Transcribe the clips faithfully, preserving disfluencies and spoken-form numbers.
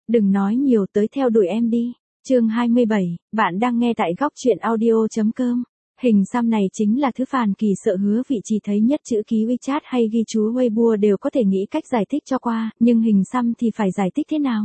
Đừng nói nhiều, tới theo đuổi em đi. Chương hai mươi bảy, bạn đang nghe tại góc truyện audio chấm com. Hình xăm này chính là thứ Phàn Kỳ sợ Hứa Vị Trì thấy nhất, chữ ký WeChat hay ghi chú Weibo đều có thể nghĩ cách giải thích cho qua, nhưng hình xăm thì phải giải thích thế nào?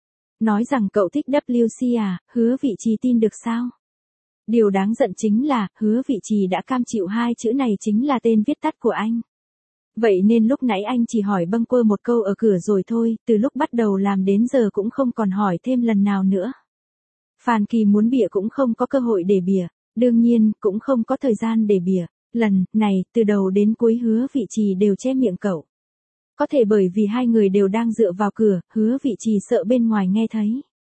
Nói rằng cậu thích vê kép xê à, Hứa Vị Trì tin được sao? Điều đáng giận chính là, Hứa Vị Trì đã cam chịu hai chữ này chính là tên viết tắt của anh. Vậy nên lúc nãy anh chỉ hỏi bâng quơ một câu ở cửa rồi thôi, từ lúc bắt đầu làm đến giờ cũng không còn hỏi thêm lần nào nữa. Phàn Kỳ muốn bịa cũng không có cơ hội để bịa, đương nhiên cũng không có thời gian để bịa. Lần này, từ đầu đến cuối Hứa Vị Trì đều che miệng cậu. Có thể bởi vì hai người đều đang dựa vào cửa, Hứa Vị Trì sợ bên ngoài nghe thấy.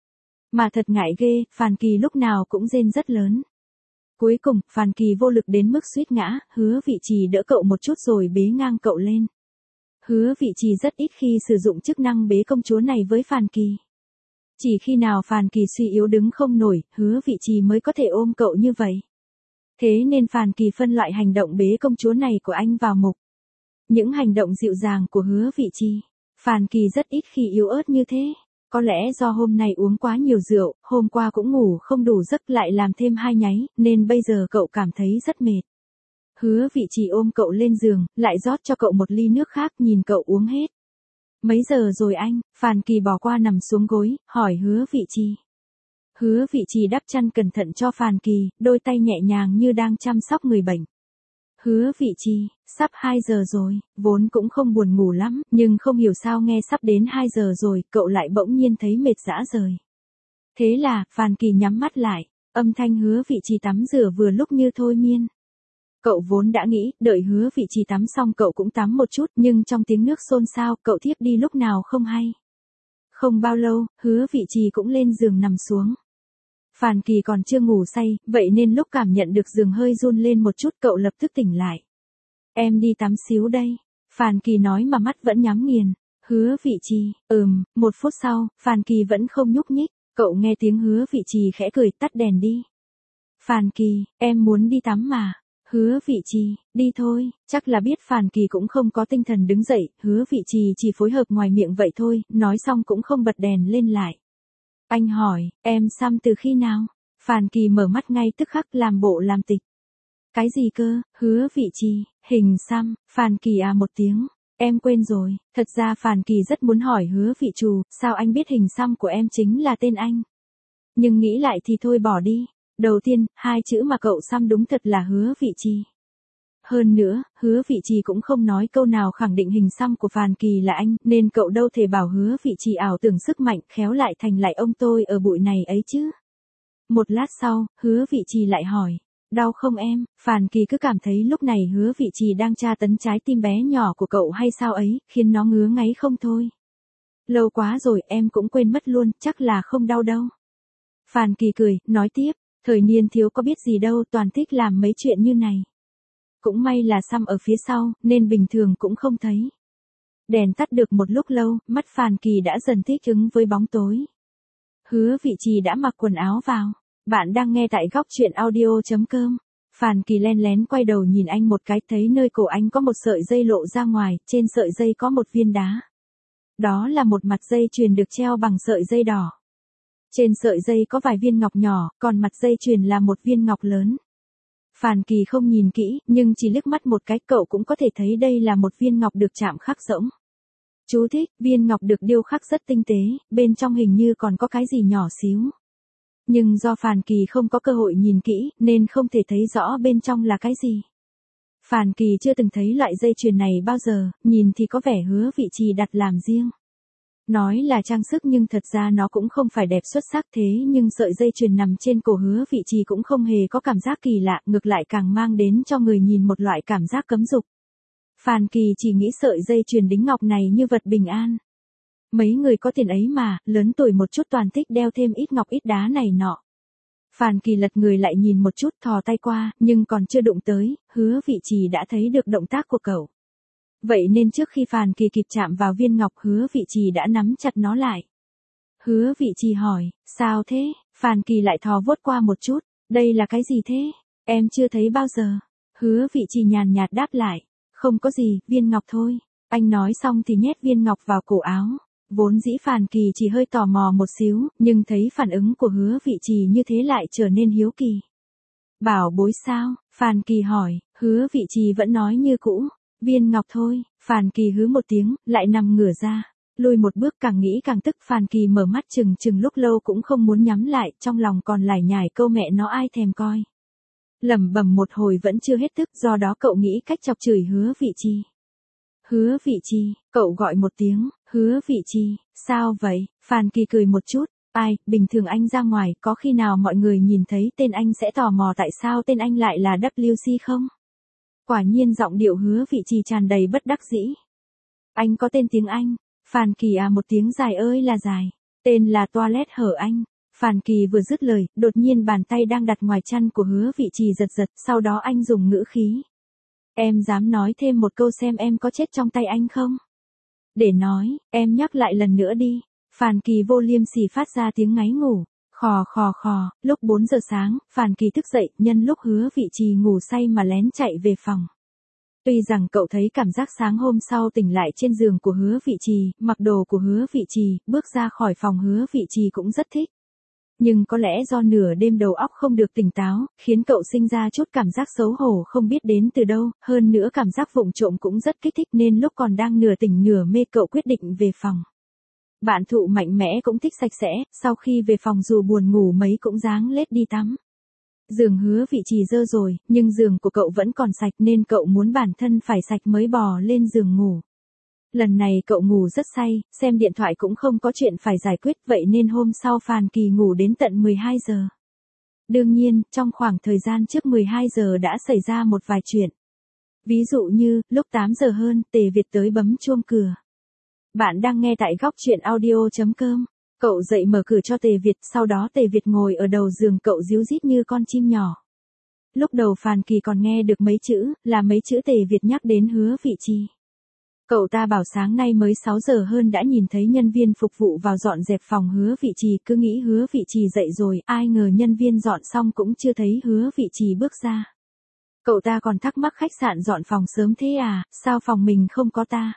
Mà thật ngại ghê, Phàn Kỳ lúc nào cũng rên rất lớn. Cuối cùng, Phàn Kỳ vô lực đến mức suýt ngã, Hứa Vị Trì đỡ cậu một chút rồi bế ngang cậu lên. Hứa Vị Trì rất ít khi sử dụng chức năng bế công chúa này với Phàn Kỳ. Chỉ khi nào Phàn Kỳ suy yếu đứng không nổi, Hứa Vị Trì mới có thể ôm cậu như vậy. Thế nên Phàn Kỳ phân loại hành động bế công chúa này của anh vào mục những hành động dịu dàng của Hứa Vị Trì. Phàn Kỳ rất ít khi yếu ớt như thế. Có lẽ do hôm nay uống quá nhiều rượu, hôm qua cũng ngủ không đủ giấc lại làm thêm hai nháy, nên bây giờ cậu cảm thấy rất mệt. Hứa Vị Trì ôm cậu lên giường, lại rót cho cậu một ly nước khác, nhìn cậu uống hết. Mấy giờ rồi anh? Phàn Kỳ bỏ qua nằm xuống gối, hỏi Hứa Vị Trì. Hứa Vị Trì đắp chăn cẩn thận cho Phàn Kỳ, đôi tay nhẹ nhàng như đang chăm sóc người bệnh. Hứa Vị Trì, sắp hai giờ rồi, vốn cũng không buồn ngủ lắm, nhưng không hiểu sao nghe sắp đến hai giờ rồi, cậu lại bỗng nhiên thấy mệt rã rời. Thế là, Phàn Kỳ nhắm mắt lại, âm thanh Hứa Vị Trì tắm rửa vừa lúc như thôi miên. Cậu vốn đã nghĩ, đợi Hứa Vị Trì tắm xong cậu cũng tắm một chút, nhưng trong tiếng nước xôn xao, cậu thiếp đi lúc nào không hay. Không bao lâu, Hứa Vị Trì cũng lên giường nằm xuống. Phàn Kỳ còn chưa ngủ say, vậy nên lúc cảm nhận được giường hơi run lên một chút cậu lập tức tỉnh lại. Em đi tắm xíu đây. Phàn Kỳ nói mà mắt vẫn nhắm nghiền. Hứa Vị Trì, ừm, một phút sau, Phàn Kỳ vẫn không nhúc nhích, cậu nghe tiếng Hứa Vị Trì khẽ cười, tắt đèn đi. Phàn Kỳ, em muốn đi tắm mà. Hứa Vị Trì, đi thôi, chắc là biết Phàn Kỳ cũng không có tinh thần đứng dậy, Hứa Vị Trì chỉ phối hợp ngoài miệng vậy thôi, nói xong cũng không bật đèn lên lại. Anh hỏi, em xăm từ khi nào? Phàn Kỳ mở mắt ngay tức khắc làm bộ làm tịch. Cái gì cơ? Hứa Vị Trì, hình xăm. Phàn Kỳ à một tiếng. Em quên rồi. Thật ra Phàn Kỳ rất muốn hỏi Hứa Vị Trù, sao anh biết hình xăm của em chính là tên anh? Nhưng nghĩ lại thì thôi bỏ đi. Đầu tiên, hai chữ mà cậu xăm đúng thật là Hứa Vị Trì. Hơn nữa, Hứa Vị Trì cũng không nói câu nào khẳng định hình xăm của Phàn Kỳ là anh, nên cậu đâu thể bảo Hứa Vị Trì ảo tưởng sức mạnh khéo lại thành lại ông tôi ở bụi này ấy chứ. Một lát sau, Hứa Vị Trì lại hỏi, đau không em? Phàn Kỳ cứ cảm thấy lúc này Hứa Vị Trì đang tra tấn trái tim bé nhỏ của cậu hay sao ấy, khiến nó ngứa ngáy không thôi. Lâu quá rồi em cũng quên mất luôn, chắc là không đau đâu. Phàn Kỳ cười, nói tiếp, thời niên thiếu có biết gì đâu, toàn thích làm mấy chuyện như này. Cũng may là xăm ở phía sau, nên bình thường cũng không thấy. Đèn tắt được một lúc lâu, mắt Phàn Kỳ đã dần thích ứng với bóng tối. Hứa Vị Trì đã mặc quần áo vào. Bạn đang nghe tại góc truyện audio chấm com. Phàn Kỳ len lén quay đầu nhìn anh một cái, thấy nơi cổ anh có một sợi dây lộ ra ngoài, trên sợi dây có một viên đá. Đó là một mặt dây chuyền được treo bằng sợi dây đỏ. Trên sợi dây có vài viên ngọc nhỏ, còn mặt dây chuyền là một viên ngọc lớn. Phàn Kỳ không nhìn kỹ, nhưng chỉ liếc mắt một cái cậu cũng có thể thấy đây là một viên ngọc được chạm khắc rỗng. Chú thích, viên ngọc được điêu khắc rất tinh tế, bên trong hình như còn có cái gì nhỏ xíu. Nhưng do Phàn Kỳ không có cơ hội nhìn kỹ, nên không thể thấy rõ bên trong là cái gì. Phàn Kỳ chưa từng thấy loại dây chuyền này bao giờ, nhìn thì có vẻ Hứa Vị Trì đặt làm riêng. Nói là trang sức nhưng thật ra nó cũng không phải đẹp xuất sắc thế, nhưng sợi dây chuyền nằm trên cổ Hứa Vị Trì cũng không hề có cảm giác kỳ lạ, ngược lại càng mang đến cho người nhìn một loại cảm giác cấm dục. Phàn Kỳ chỉ nghĩ sợi dây chuyền đính ngọc này như vật bình an. Mấy người có tiền ấy mà, lớn tuổi một chút toàn thích đeo thêm ít ngọc ít đá này nọ. Phàn Kỳ lật người lại nhìn một chút, thò tay qua, nhưng còn chưa đụng tới, Hứa Vị Trì đã thấy được động tác của cậu. Vậy nên trước khi Phàn Kỳ kịp chạm vào viên ngọc, Hứa Vị Trì đã nắm chặt nó lại. Hứa Vị Trì hỏi, sao thế? Phàn Kỳ lại thò vuốt qua một chút, đây là cái gì thế? Em chưa thấy bao giờ. Hứa Vị Trì nhàn nhạt đáp lại, không có gì, viên ngọc thôi. Anh nói xong thì nhét viên ngọc vào cổ áo. Vốn dĩ Phàn Kỳ chỉ hơi tò mò một xíu, nhưng thấy phản ứng của Hứa Vị Trì như thế lại trở nên hiếu kỳ. Bảo bối sao? Phàn Kỳ hỏi, Hứa Vị Trì vẫn nói như cũ, viên ngọc thôi. Phàn Kỳ hứ một tiếng, lại nằm ngửa ra. Lùi một bước, càng nghĩ càng tức. Phàn Kỳ mở mắt chừng chừng lúc lâu cũng không muốn nhắm lại, trong lòng còn lải nhải câu mẹ nó ai thèm coi. Lẩm bẩm một hồi vẫn chưa hết tức, do đó cậu nghĩ cách chọc chửi Hứa Vị Trì. Hứa Vị Trì, cậu gọi một tiếng, Hứa Vị Trì, sao vậy? Phàn Kỳ cười một chút, ai, bình thường anh ra ngoài, có khi nào mọi người nhìn thấy tên anh sẽ tò mò tại sao tên anh lại là W C không? Quả nhiên giọng điệu Hứa Vị Trì tràn đầy bất đắc dĩ. Anh có tên tiếng Anh. Phàn Kỳ à một tiếng dài ơi là dài. Tên là Toilet hở anh. Phàn Kỳ vừa dứt lời, đột nhiên bàn tay đang đặt ngoài chăn của Hứa Vị Trì giật giật, sau đó anh dùng ngữ khí. Em dám nói thêm một câu xem em có chết trong tay anh không? Để nói, em nhắc lại lần nữa đi. Phàn Kỳ vô liêm sỉ phát ra tiếng ngáy ngủ. Khò khò khò, lúc bốn giờ sáng, Phàn Kỳ thức dậy, nhân lúc Hứa Vị Trì ngủ say mà lén chạy về phòng. Tuy rằng cậu thấy cảm giác sáng hôm sau tỉnh lại trên giường của Hứa Vị Trì, mặc đồ của Hứa Vị Trì, bước ra khỏi phòng Hứa Vị Trì cũng rất thích. Nhưng có lẽ do nửa đêm đầu óc không được tỉnh táo, khiến cậu sinh ra chút cảm giác xấu hổ không biết đến từ đâu, hơn nữa cảm giác vụng trộm cũng rất kích thích nên lúc còn đang nửa tỉnh nửa mê cậu quyết định về phòng. Bạn thụ mạnh mẽ cũng thích sạch sẽ, sau khi về phòng dù buồn ngủ mấy cũng ráng lết đi tắm. Giường Hứa Vị Trì dơ rồi, nhưng giường của cậu vẫn còn sạch nên cậu muốn bản thân phải sạch mới bò lên giường ngủ. Lần này cậu ngủ rất say, xem điện thoại cũng không có chuyện phải giải quyết, vậy nên hôm sau Phàn Kỳ ngủ đến tận mười hai giờ. Đương nhiên, trong khoảng thời gian trước mười hai giờ đã xảy ra một vài chuyện. Ví dụ như, lúc tám giờ hơn, Tề Việt tới bấm chuông cửa. Bạn đang nghe tại góc truyện audio chấm com. Cậu dậy mở cửa cho Tề Việt, sau đó Tề Việt ngồi ở đầu giường cậu ríu rít như con chim nhỏ. Lúc đầu Phàn Kỳ còn nghe được mấy chữ, là mấy chữ Tề Việt nhắc đến Hứa Vị Trì. Cậu ta bảo sáng nay mới sáu giờ hơn đã nhìn thấy nhân viên phục vụ vào dọn dẹp phòng Hứa Vị Trì, cứ nghĩ Hứa Vị Trì dậy rồi, ai ngờ nhân viên dọn xong cũng chưa thấy Hứa Vị Trì bước ra. Cậu ta còn thắc mắc khách sạn dọn phòng sớm thế à, sao phòng mình không có ta?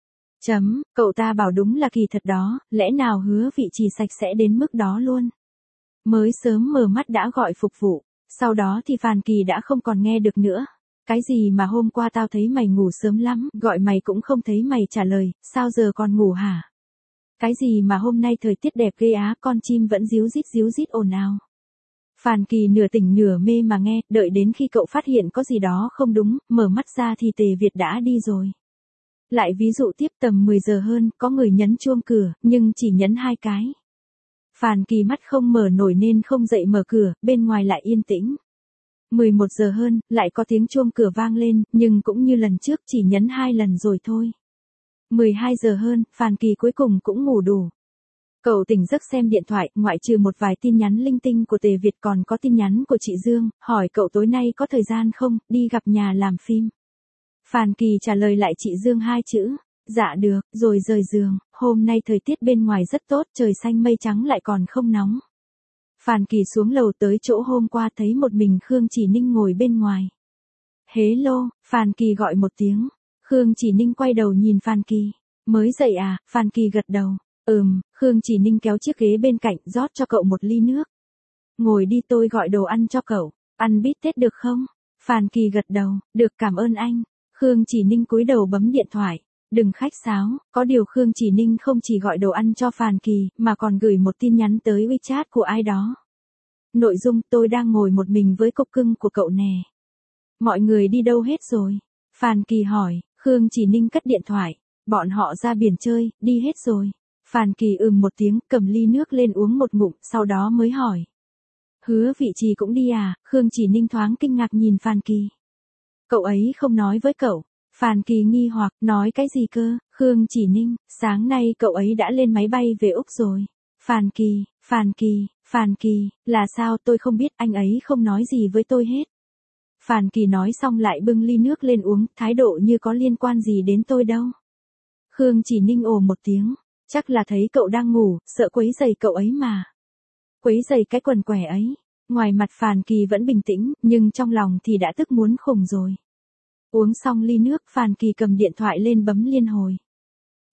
Chấm, cậu ta bảo đúng là kỳ thật đó, lẽ nào Hứa Vị Trì sạch sẽ đến mức đó luôn. Mới sớm mở mắt đã gọi phục vụ, sau đó thì Phàn Kỳ đã không còn nghe được nữa. Cái gì mà hôm qua tao thấy mày ngủ sớm lắm, gọi mày cũng không thấy mày trả lời, sao giờ còn ngủ hả? Cái gì mà hôm nay thời tiết đẹp ghê á, con chim vẫn ríu rít ríu rít ồn ào. Phàn Kỳ nửa tỉnh nửa mê mà nghe, đợi đến khi cậu phát hiện có gì đó không đúng, mở mắt ra thì Tề Việt đã đi rồi. Lại ví dụ tiếp tầm mười giờ hơn, có người nhấn chuông cửa, nhưng chỉ nhấn hai cái. Phàn Kỳ mắt không mở nổi nên không dậy mở cửa, bên ngoài lại yên tĩnh. mười một giờ hơn, lại có tiếng chuông cửa vang lên, nhưng cũng như lần trước chỉ nhấn hai lần rồi thôi. mười hai giờ hơn, Phàn Kỳ cuối cùng cũng ngủ đủ. Cậu tỉnh giấc xem điện thoại, ngoại trừ một vài tin nhắn linh tinh của Tề Việt còn có tin nhắn của chị Dương, hỏi cậu tối nay có thời gian không, đi gặp nhà làm phim. Phàn Kỳ trả lời lại chị Dương hai chữ, dạ được, rồi rời giường, hôm nay thời tiết bên ngoài rất tốt, trời xanh mây trắng lại còn không nóng. Phàn Kỳ xuống lầu tới chỗ hôm qua thấy một mình Khương Chỉ Ninh ngồi bên ngoài. Hello, Phàn Kỳ gọi một tiếng. Khương Chỉ Ninh quay đầu nhìn Phàn Kỳ. Mới dậy à, Phàn Kỳ gật đầu. Ừm, Khương Chỉ Ninh kéo chiếc ghế bên cạnh rót cho cậu một ly nước. Ngồi đi tôi gọi đồ ăn cho cậu, ăn bít tết được không? Phàn Kỳ gật đầu, được cảm ơn anh. Khương Chỉ Ninh cúi đầu bấm điện thoại. Đừng khách sáo, có điều Khương Chỉ Ninh không chỉ gọi đồ ăn cho Phàn Kỳ, mà còn gửi một tin nhắn tới WeChat của ai đó. Nội dung tôi đang ngồi một mình với cục cưng của cậu nè. Mọi người đi đâu hết rồi? Phàn Kỳ hỏi, Khương Chỉ Ninh cất điện thoại. Bọn họ ra biển chơi, đi hết rồi. Phàn Kỳ ừm một tiếng, cầm ly nước lên uống một ngụm, sau đó mới hỏi. Hứa Vị Trì cũng đi à? Khương Chỉ Ninh thoáng kinh ngạc nhìn Phàn Kỳ. Cậu ấy không nói với cậu. Phàn Kỳ nghi hoặc, nói cái gì cơ? Khương Chỉ Ninh, sáng nay cậu ấy đã lên máy bay về Úc rồi. Phàn Kỳ, Phàn Kỳ, Phàn Kỳ, là sao tôi không biết, anh ấy không nói gì với tôi hết. Phàn Kỳ nói xong lại bưng ly nước lên uống, thái độ như có liên quan gì đến tôi đâu. Khương Chỉ Ninh ồ một tiếng, chắc là thấy cậu đang ngủ, sợ quấy rầy cậu ấy mà. Quấy rầy cái quần què ấy. Ngoài mặt Phàn Kỳ vẫn bình tĩnh, nhưng trong lòng thì đã tức muốn khùng rồi. Uống xong ly nước, Phàn Kỳ cầm điện thoại lên bấm liên hồi.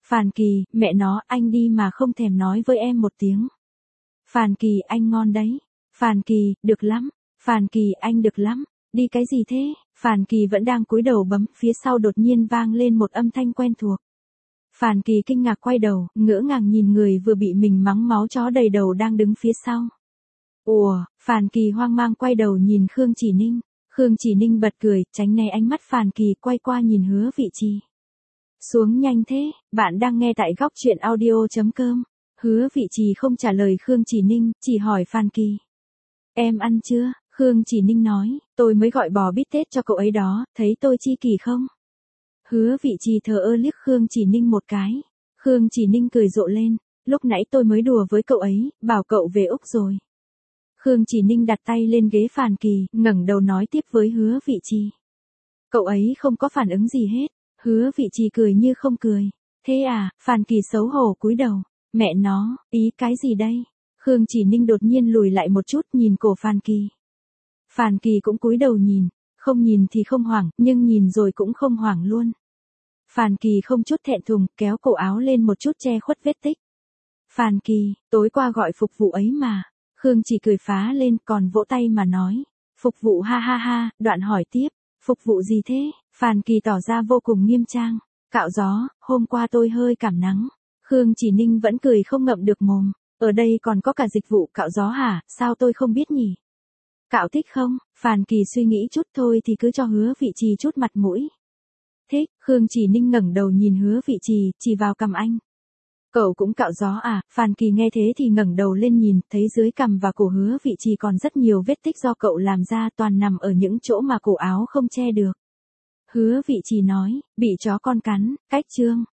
Phàn Kỳ, mẹ nó, anh đi mà không thèm nói với em một tiếng. Phàn Kỳ, anh ngon đấy. Phàn Kỳ, được lắm. Phàn Kỳ, anh được lắm. Đi cái gì thế? Phàn Kỳ vẫn đang cúi đầu bấm, phía sau đột nhiên vang lên một âm thanh quen thuộc. Phàn Kỳ kinh ngạc quay đầu, ngỡ ngàng nhìn người vừa bị mình mắng máu chó đầy đầu đang đứng phía sau. Ủa, Phàn Kỳ hoang mang quay đầu nhìn Khương Chỉ Ninh. Khương Chỉ Ninh bật cười, tránh né ánh mắt Phàn Kỳ, quay qua nhìn Hứa Vị Trì. Xuống nhanh thế, bạn đang nghe tại góc truyện audio chấm com. Hứa Vị Trì không trả lời Khương Chỉ Ninh, chỉ hỏi Phàn Kỳ. Em ăn chưa? Khương Chỉ Ninh nói, tôi mới gọi bò bít tết cho cậu ấy đó, thấy tôi chi kỷ không? Hứa Vị Trì thờ ơ liếc Khương Chỉ Ninh một cái. Khương Chỉ Ninh cười rộ lên, lúc nãy tôi mới đùa với cậu ấy, bảo cậu về Úc rồi. Khương Chỉ Ninh đặt tay lên ghế Phàn Kỳ, ngẩng đầu nói tiếp với Hứa Vị Trì. Cậu ấy không có phản ứng gì hết. Hứa Vị Trì cười như không cười. Thế à? Phàn Kỳ xấu hổ cúi đầu. Mẹ nó, ý cái gì đây? Khương Chỉ Ninh đột nhiên lùi lại một chút nhìn cổ Phàn Kỳ. Phàn Kỳ cũng cúi đầu nhìn, không nhìn thì không hoảng, nhưng nhìn rồi cũng không hoảng luôn. Phàn Kỳ không chút thẹn thùng, kéo cổ áo lên một chút che khuất vết tích. Phàn Kỳ, tối qua gọi phục vụ ấy mà. Khương Chỉ cười phá lên, còn vỗ tay mà nói. Phục vụ ha ha ha, đoạn hỏi tiếp. Phục vụ gì thế? Phàn Kỳ tỏ ra vô cùng nghiêm trang. Cạo gió, hôm qua tôi hơi cảm nắng. Khương Chỉ Ninh vẫn cười không ngậm được mồm. Ở đây còn có cả dịch vụ cạo gió hả? Sao tôi không biết nhỉ? Cạo thích không? Phàn Kỳ suy nghĩ chút thôi thì cứ cho Hứa Vị Trì chút mặt mũi. Thích. Khương Chỉ Ninh ngẩng đầu nhìn Hứa Vị Trì, chỉ vào cằm anh. Cậu cũng cạo gió à? Phàn Kỳ nghe thế thì ngẩng đầu lên nhìn, thấy dưới cằm và cổ Hứa Vị Trì còn rất nhiều vết tích do cậu làm ra, toàn nằm ở những chỗ mà cổ áo không che được. Hứa Vị Trì nói, bị chó con cắn, cách chương.